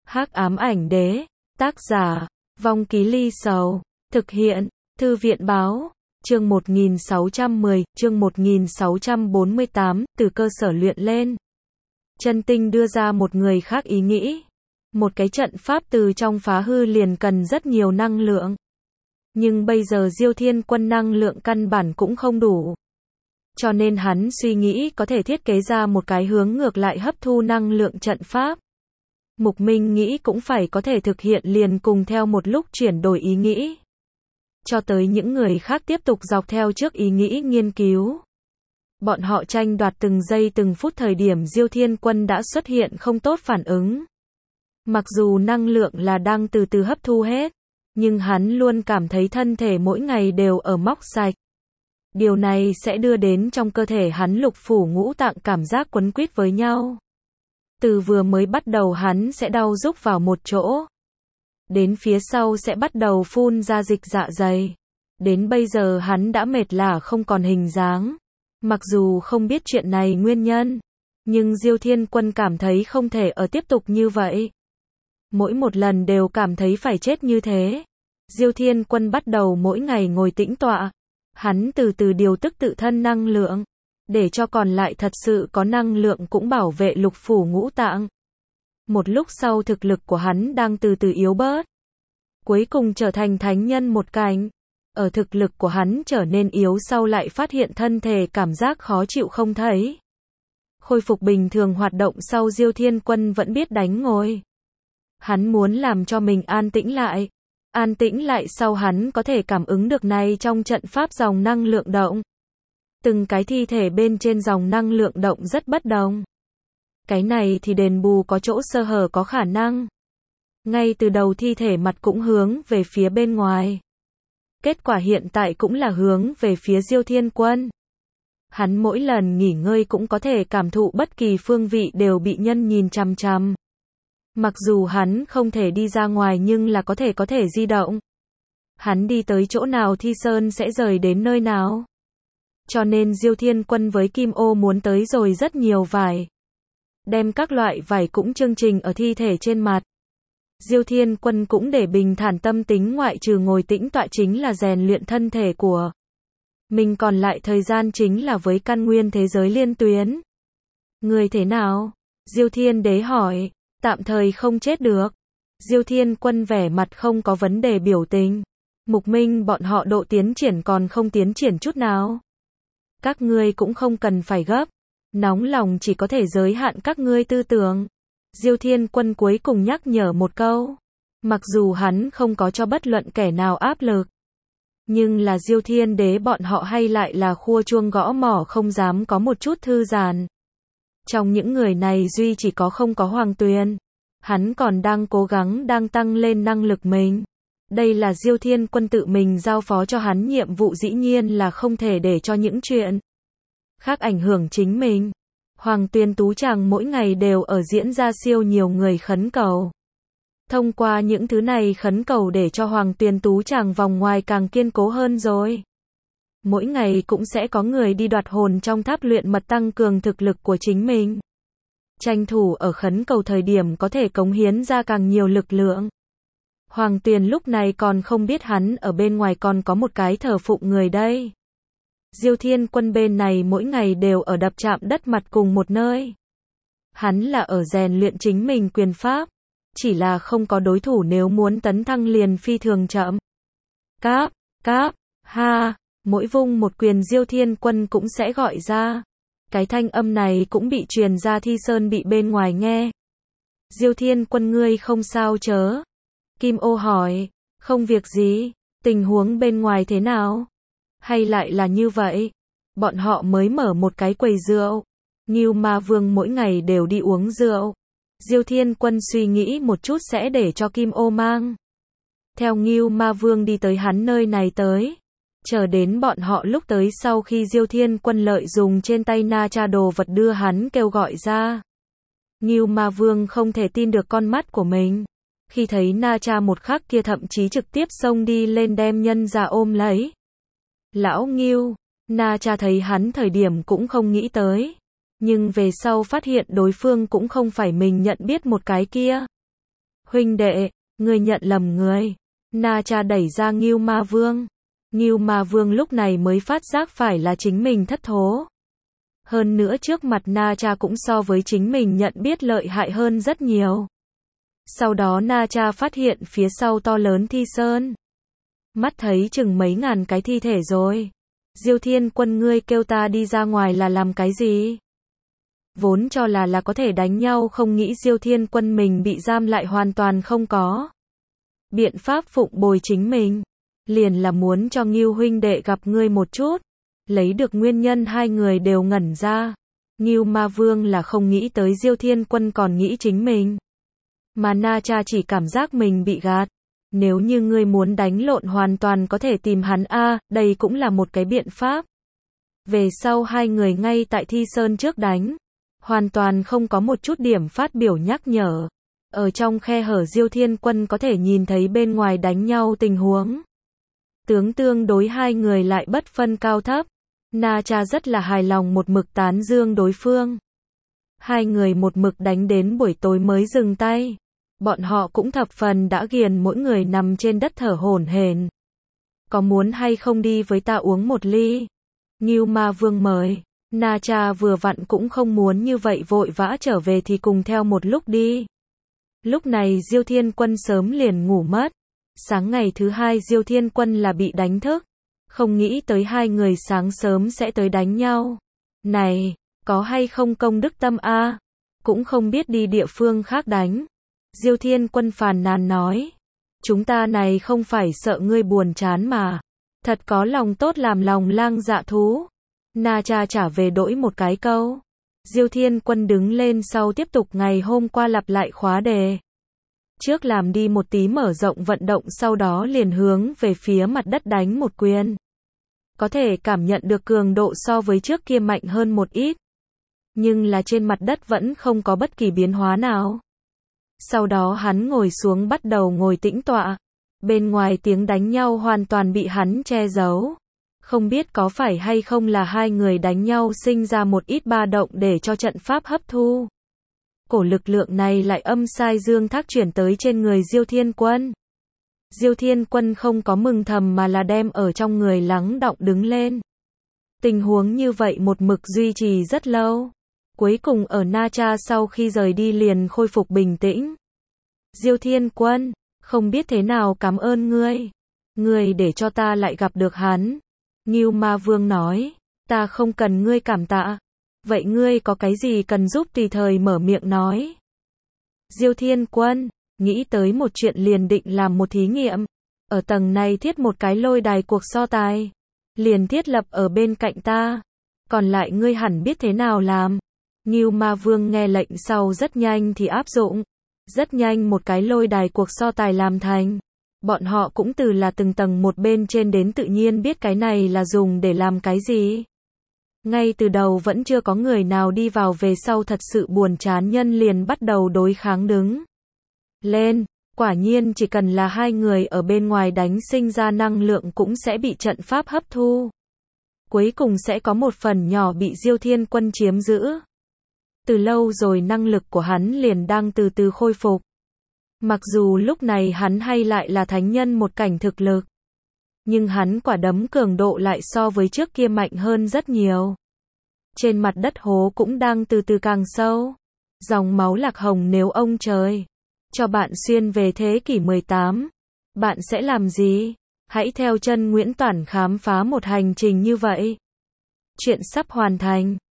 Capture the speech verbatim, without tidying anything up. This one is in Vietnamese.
Hắc ám ảnh đế, tác giả, Vong Ký Ly Sầu, thực hiện, Thư viện báo, chương một nghìn sáu trăm mười, chương một nghìn sáu trăm bốn mươi tám, từ cơ sở luyện lên. Chân tinh đưa ra một người khác ý nghĩ. Một cái trận pháp từ trong phá hư liền cần rất nhiều năng lượng. Nhưng bây giờ Diêu Thiên Quân năng lượng căn bản cũng không đủ. Cho nên hắn suy nghĩ có thể thiết kế ra một cái hướng ngược lại hấp thu năng lượng trận pháp. Mục Minh nghĩ cũng phải có thể thực hiện liền cùng theo một lúc chuyển đổi ý nghĩ. Cho tới những người khác tiếp tục dọc theo trước ý nghĩ nghiên cứu. Bọn họ tranh đoạt từng giây từng phút thời điểm Diêu Thiên Quân đã xuất hiện không tốt phản ứng. Mặc dù năng lượng là đang từ từ hấp thu hết, nhưng hắn luôn cảm thấy thân thể mỗi ngày đều ở móc sạch. Điều này sẽ đưa đến trong cơ thể hắn lục phủ ngũ tạng cảm giác quấn quýt với nhau. Từ vừa mới bắt đầu hắn sẽ đau rúc vào một chỗ. Đến phía sau sẽ bắt đầu phun ra dịch dạ dày. Đến bây giờ hắn đã mệt lả không còn hình dáng. Mặc dù không biết chuyện này nguyên nhân, nhưng Diêu Thiên Quân cảm thấy không thể ở tiếp tục như vậy. Mỗi một lần đều cảm thấy phải chết như thế. Diêu Thiên Quân bắt đầu mỗi ngày ngồi tĩnh tọa. Hắn từ từ điều tức tự thân năng lượng, để cho còn lại thật sự có năng lượng cũng bảo vệ lục phủ ngũ tạng. Một lúc sau thực lực của hắn đang từ từ yếu bớt. Cuối cùng trở thành thánh nhân một cảnh. Ở thực lực của hắn trở nên yếu sau lại phát hiện thân thể cảm giác khó chịu không thấy. Khôi phục bình thường hoạt động sau Diêu Thiên Quân vẫn biết đánh ngồi. Hắn muốn làm cho mình an tĩnh lại. An tĩnh lại sau hắn có thể cảm ứng được này trong trận pháp dòng năng lượng động. Từng cái thi thể bên trên dòng năng lượng động rất bất đồng. Cái này thì đền bù có chỗ sơ hở có khả năng. Ngay từ đầu thi thể mặt cũng hướng về phía bên ngoài. Kết quả hiện tại cũng là hướng về phía Diêu Thiên Quân. Hắn mỗi lần nghỉ ngơi cũng có thể cảm thụ bất kỳ phương vị đều bị nhân nhìn chằm chằm. Mặc dù hắn không thể đi ra ngoài nhưng là có thể có thể di động. Hắn đi tới chỗ nào Thi Sơn sẽ rời đến nơi nào. Cho nên Diêu Thiên Quân với Kim Ô muốn tới rồi rất nhiều vải. Đem các loại vải cũng chương trình ở thi thể trên mặt. Diêu Thiên Quân cũng để bình thản tâm tính ngoại trừ ngồi tĩnh tọa chính là rèn luyện thân thể của mình, còn lại thời gian chính là với căn nguyên thế giới liên tuyến. Người thế nào? Diêu Thiên Đế hỏi. Tạm thời không chết được. Diêu Thiên Quân vẻ mặt không có vấn đề biểu tình. Mục Minh bọn họ độ tiến triển còn không tiến triển chút nào. Các ngươi cũng không cần phải gấp. Nóng lòng chỉ có thể giới hạn các ngươi tư tưởng. Diêu Thiên Quân cuối cùng nhắc nhở một câu. Mặc dù hắn không có cho bất luận kẻ nào áp lực. Nhưng là Diêu Thiên Đế bọn họ hay lại là khua chuông gõ mỏ không dám có một chút thư giãn. Trong những người này duy chỉ có không có Hoàng Tuyền. Hắn còn đang cố gắng đang tăng lên năng lực mình. Đây là Diêu Thiên Quân tự mình giao phó cho hắn nhiệm vụ, dĩ nhiên là không thể để cho những chuyện khác ảnh hưởng chính mình. Hoàng Tuyền Tú Tràng mỗi ngày đều ở diễn ra siêu nhiều người khấn cầu. Thông qua những thứ này khấn cầu để cho Hoàng Tuyền Tú Tràng vòng ngoài càng kiên cố hơn rồi. Mỗi ngày cũng sẽ có người đi đoạt hồn trong tháp luyện mật tăng cường thực lực của chính mình. Tranh thủ ở khấn cầu thời điểm có thể cống hiến ra càng nhiều lực lượng. Hoàng Tuyền lúc này còn không biết hắn ở bên ngoài còn có một cái thờ phụng người đây. Diêu Thiên Quân bên này mỗi ngày đều ở đập chạm đất mặt cùng một nơi. Hắn là ở rèn luyện chính mình quyền pháp. Chỉ là không có đối thủ, nếu muốn tấn thăng liền phi thường chậm. Cáp, cáp, ha. Mỗi vung một quyền Diêu Thiên Quân cũng sẽ gọi ra. Cái thanh âm này cũng bị truyền ra Thi Sơn bị bên ngoài nghe. Diêu Thiên Quân ngươi không sao chớ? Kim Ô hỏi. Không việc gì. Tình huống bên ngoài thế nào? Hay lại là như vậy? Bọn họ mới mở một cái quầy rượu. Ngưu Ma Vương mỗi ngày đều đi uống rượu. Diêu Thiên Quân suy nghĩ một chút sẽ để cho Kim Ô mang theo Ngưu Ma Vương đi tới hắn nơi này tới. Chờ đến bọn họ lúc tới sau khi Diêu Thiên Quân lợi dùng trên tay Na Cha đồ vật đưa hắn kêu gọi ra. Ngưu Ma Vương không thể tin được con mắt của mình. Khi thấy Na Cha một khắc kia thậm chí trực tiếp xông đi lên đem nhân ra ôm lấy. Lão Ngưu, Na Cha thấy hắn thời điểm cũng không nghĩ tới. Nhưng về sau phát hiện đối phương cũng không phải mình nhận biết một cái kia. Huynh đệ, ngươi nhận lầm người. Na Cha đẩy ra Ngưu Ma Vương. Ngưu Ma Vương lúc này mới phát giác phải là chính mình thất thố. Hơn nữa trước mặt Na Cha cũng so với chính mình nhận biết lợi hại hơn rất nhiều. Sau đó Na Cha phát hiện phía sau to lớn thi sơn. Mắt thấy chừng mấy ngàn cái thi thể rồi. Diêu Thiên Quân, ngươi kêu ta đi ra ngoài là làm cái gì? Vốn cho là là có thể đánh nhau, không nghĩ Diêu Thiên Quân mình bị giam lại hoàn toàn không có biện pháp phụng bồi chính mình. Liền là muốn cho Ngưu huynh đệ gặp ngươi một chút. Lấy được nguyên nhân hai người đều ngẩn ra. Ngưu Ma Vương là không nghĩ tới Diêu Thiên Quân còn nghĩ chính mình. Mà Na Cha chỉ cảm giác mình bị gạt. Nếu như ngươi muốn đánh lộn hoàn toàn có thể tìm hắn a, đây cũng là một cái biện pháp. Về sau hai người ngay tại thi sơn trước đánh. Hoàn toàn không có một chút điểm phát biểu nhắc nhở. Ở trong khe hở Diêu Thiên Quân có thể nhìn thấy bên ngoài đánh nhau tình huống. Tướng tương đối hai người lại bất phân cao thấp. Na Cha rất là hài lòng một mực tán dương đối phương. Hai người một mực đánh đến buổi tối mới dừng tay. Bọn họ cũng thập phần đã ghiền, mỗi người nằm trên đất thở hổn hển. Có muốn hay không đi với ta uống một ly? Ngưu Ma Vương mời. Na Cha vừa vặn cũng không muốn như vậy vội vã trở về thì cùng theo một lúc đi. Lúc này Diêu Thiên Quân sớm liền ngủ mất. Sáng ngày thứ hai Diêu Thiên Quân là bị đánh thức. Không nghĩ tới hai người sáng sớm sẽ tới đánh nhau. Này, có hay không công đức tâm a? Cũng không biết đi địa phương khác đánh. Diêu Thiên Quân phàn nàn nói. Chúng ta này không phải sợ ngươi buồn chán mà. Thật có lòng tốt làm lòng lang dạ thú. Na Cha trả về đổi một cái câu. Diêu Thiên Quân đứng lên sau tiếp tục ngày hôm qua lặp lại khóa đề. Trước làm đi một tí mở rộng vận động, sau đó liền hướng về phía mặt đất đánh một quyền. Có thể cảm nhận được cường độ so với trước kia mạnh hơn một ít. Nhưng là trên mặt đất vẫn không có bất kỳ biến hóa nào. Sau đó hắn ngồi xuống bắt đầu ngồi tĩnh tọa. Bên ngoài tiếng đánh nhau hoàn toàn bị hắn che giấu. Không biết có phải hay không là hai người đánh nhau sinh ra một ít ba động để cho trận pháp hấp thu. Cổ lực lượng này lại âm sai dương thác chuyển tới trên người Diêu Thiên Quân. Diêu Thiên Quân không có mừng thầm mà là đem ở trong người lắng đọng đứng lên. Tình huống như vậy một mực duy trì rất lâu. Cuối cùng ở Na Cha sau khi rời đi liền khôi phục bình tĩnh. Diêu Thiên Quân, không biết thế nào cảm ơn ngươi. Ngươi để cho ta lại gặp được hắn. Ngưu Ma Vương nói, ta không cần ngươi cảm tạ. Vậy ngươi có cái gì cần giúp tùy thời mở miệng nói. Diêu Thiên Quân, nghĩ tới một chuyện liền định làm một thí nghiệm. Ở tầng này thiết một cái lôi đài cuộc so tài. Liền thiết lập ở bên cạnh ta. Còn lại ngươi hẳn biết thế nào làm. Ngưu Ma Vương nghe lệnh sau rất nhanh thì áp dụng. Rất nhanh một cái lôi đài cuộc so tài làm thành. Bọn họ cũng từ là từng tầng một bên trên đến tự nhiên biết cái này là dùng để làm cái gì. Ngay từ đầu vẫn chưa có người nào đi vào, về sau thật sự buồn chán nhân liền bắt đầu đối kháng đứng lên. Quả nhiên chỉ cần là hai người ở bên ngoài đánh sinh ra năng lượng cũng sẽ bị trận pháp hấp thu. Cuối cùng sẽ có một phần nhỏ bị Diêu Thiên Quân chiếm giữ. Từ lâu rồi năng lực của hắn liền đang từ từ khôi phục. Mặc dù lúc này hắn hay lại là thánh nhân một cảnh thực lực. Nhưng hắn quả đấm cường độ lại so với trước kia mạnh hơn rất nhiều. Trên mặt đất hố cũng đang từ từ càng sâu. Dòng máu lạc hồng, nếu ông trời cho bạn xuyên về thế kỷ mười tám, bạn sẽ làm gì? Hãy theo chân Nguyễn Toản khám phá một hành trình như vậy. Chuyện sắp hoàn thành.